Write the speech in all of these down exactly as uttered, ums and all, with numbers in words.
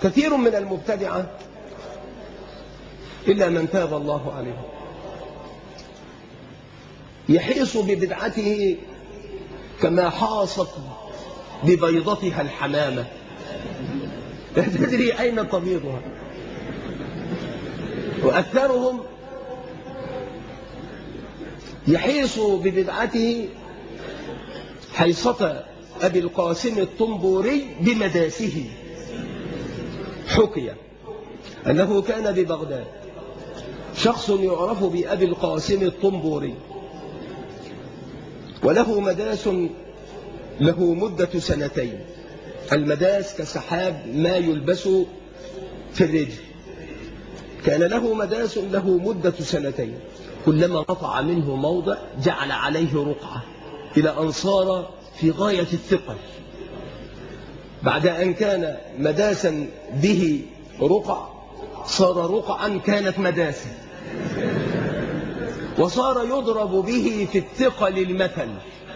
كثير من المبتدعة إلا من تاب الله عليه يحيص ببدعته كما حاصت ببيضتها الحمامة، لا تدري أين تبيضها. وأكثرهم يحيص ببدعته حيصة أبي القاسم الطنبوري بمداسه. حكي أنه كان ببغداد شخص يعرف بأبي القاسم الطنبوري، وله مداس له مدة سنتين. المداس كسحاب ما يلبس في الرجل، كان له مداس له مدة سنتين، كلما قطع منه موضع جعل عليه رقعة إلى أن صار في غاية الثقل. بعد أن كان مداسا به رقع صار رقعا كانت مداسا، وصار يضرب به في الثقل المثل،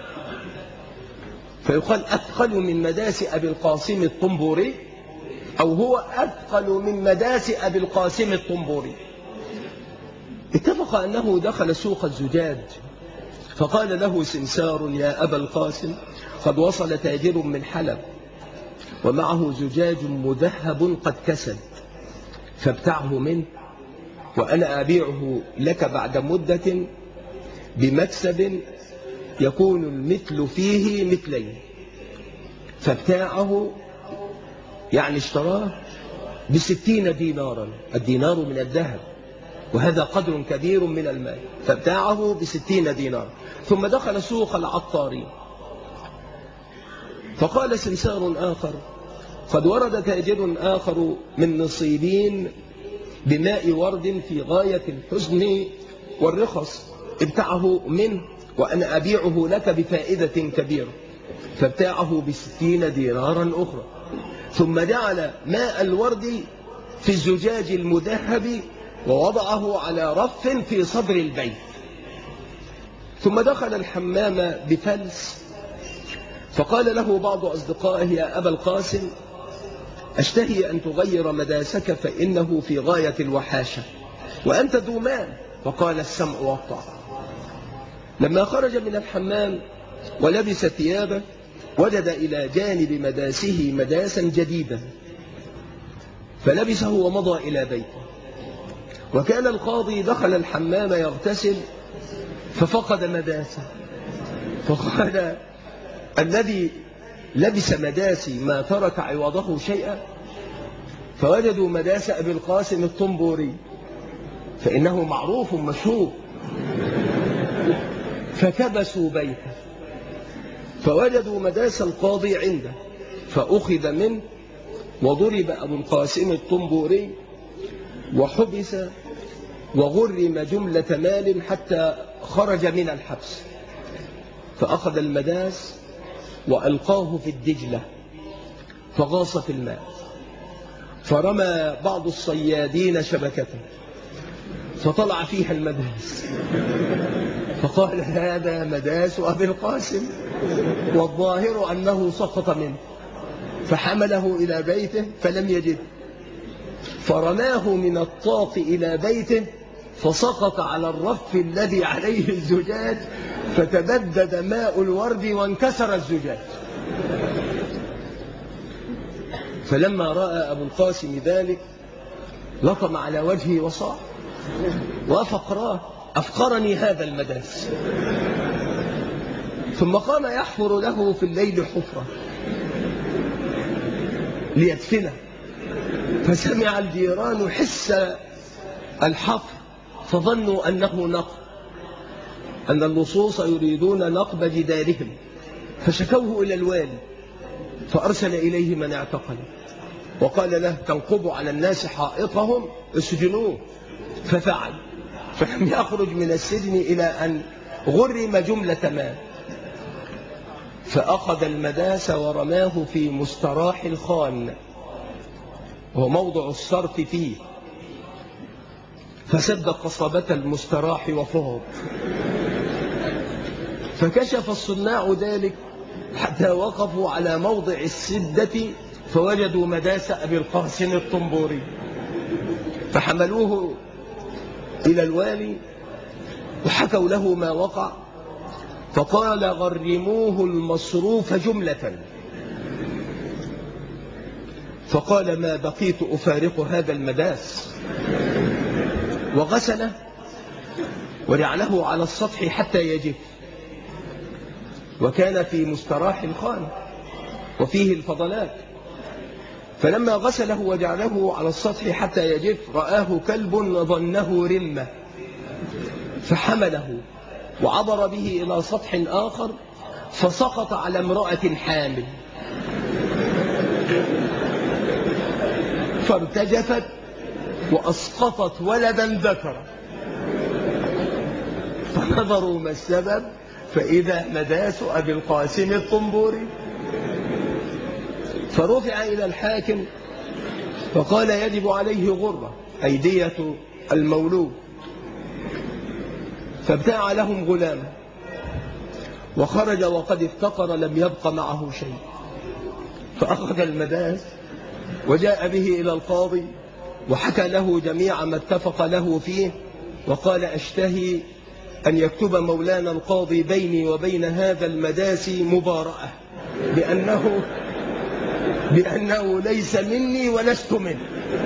فيقال أثقل من مداس أبي القاسم الطنبوري، أو هو أثقل من مداس أبي القاسم الطنبوري. اتفق أنه دخل سوق الزجاج فقال له سمسار: يا أبا القاسم، قد وصل تاجر من حلب ومعه زجاج مذهب قد كسد، فابتعه منه وأنا أبيعه لك بعد مدة بمكسب يكون المثل فيه مثلين. فابتاعه يعني اشتراه بستين دينارا، الدينار من الذهب وهذا قدر كبير من المال، فابتاعه بستين دينارا. ثم دخل سوق العطارين فقال سمسار آخر: قد ورد تاجر آخر من نصيبين بماء ورد في غاية الحزن والرخص، ابتعه منه وأنا أبيعه لك بفائدة كبيرة، فابتاعه بستين دينارا أخرى. ثم جعل ماء الورد في الزجاج المذهب ووضعه على رف في صدر البيت. ثم دخل الحمام بفلس فقال له بعض أصدقائه: يا أبا القاسم، أشتهي أن تغير مداسك فإنه في غاية الوحاشة وأنت ذو مال. فقال: السمع والطاعة. لما خرج من الحمام ولبس ثيابه وجد إلى جانب مداسه مداسا جديدا، فلبسه ومضى إلى بيته. وكان القاضي دخل الحمام يغتسل ففقد مداسه، فقال: الذي لبس مداسي ما ترك عوضه شيئا؟ فوجدوا مداس أبي القاسم الطنبوري فإنه معروف مشهور، فكبسوا بيته فوجدوا مداس القاضي عنده، فأخذ منه وضرب أبو القاسم الطنبوري وحبس وغرم جملة مال حتى خرج من الحبس. فأخذ المداس وألقاه في الدجلة فغاص في الماء، فرمى بعض الصيادين شبكته فطلع فيها المداس، فقال: هذا مداس أبي القاسم، والظاهر أنه سقط منه. فحمله إلى بيته فلم يجد، فرماه من الطاق إلى بيته فسقط على الرف الذي عليه الزجاج، فتبدد ماء الورد وانكسر الزجاج. فلما رأى أبو القاسم ذلك لطم على وجهه وصاح: وأفقراه، أفقرني هذا المداس. ثم قام يحفر له في الليل حفرة ليدفنه، فسمع الجيران حس الحفر فظنوا أنه نقب، أن اللصوص يريدون نقب جدارهم، فشكوه إلى الوالي فأرسل إليه من اعتقل وقال له: تنقب على الناس حائطهم اسجنوه. ففعل، فلم يخرج من السجن إلى أن غرم جملة مال. فأخذ المداس ورماه في مستراح الخان وهو موضع الصرف فيه، فسد قصبة المستراح وفهض. فكشف الصناع ذلك حتى وقفوا على موضع السدة فوجدوا مداس أبي القاسم الطنبوري، فحملوه إلى الوالي وحكوا له ما وقع، فقال غرموه المصروف جملة. فقال ما بقيت أفارق هذا المداس، وغسله ورعله على السطح حتى يجف، وكان في مستراح الخان وفيه الفضلات. فلما غسله وجعله على السطح حتى يجف رآه كلب ظنه رمة، فحمله وعبر به إلى سطح آخر فسقط على امرأة حامل فارتجفت وأسقطت ولدا ذكرا، فنظروا ما السبب فإذا مداس أبي القاسم الطنبوري. فرفع إلى الحاكم فقال يجب عليه غرة أي دية المولود، فابتاع لهم غلام وخرج وقد افتقر لم يبق معه شيء، فأخذ المداس وجاء به إلى القاضي وحكى له جميع ما اتفق له فيه، وقال أشتهي أن يكتب مولانا القاضي بيني وبين هذا المداس مبارأة بأنه, بأنه ليس مني ولست منه،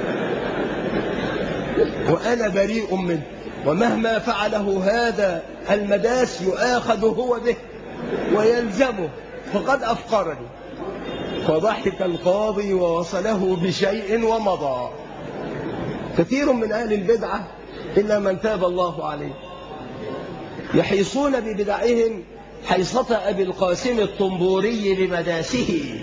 وأنا بريء منه، ومهما فعله هذا المداس يؤاخذ هو به ويلزمه، فقد أفقرني. فضحك القاضي ووصله بشيء ومضى. كثير من أهل البدعة إلا من تاب الله عليه يحيصون ببدعهم حيصة أبي القاسم الطنبوري بمداسه،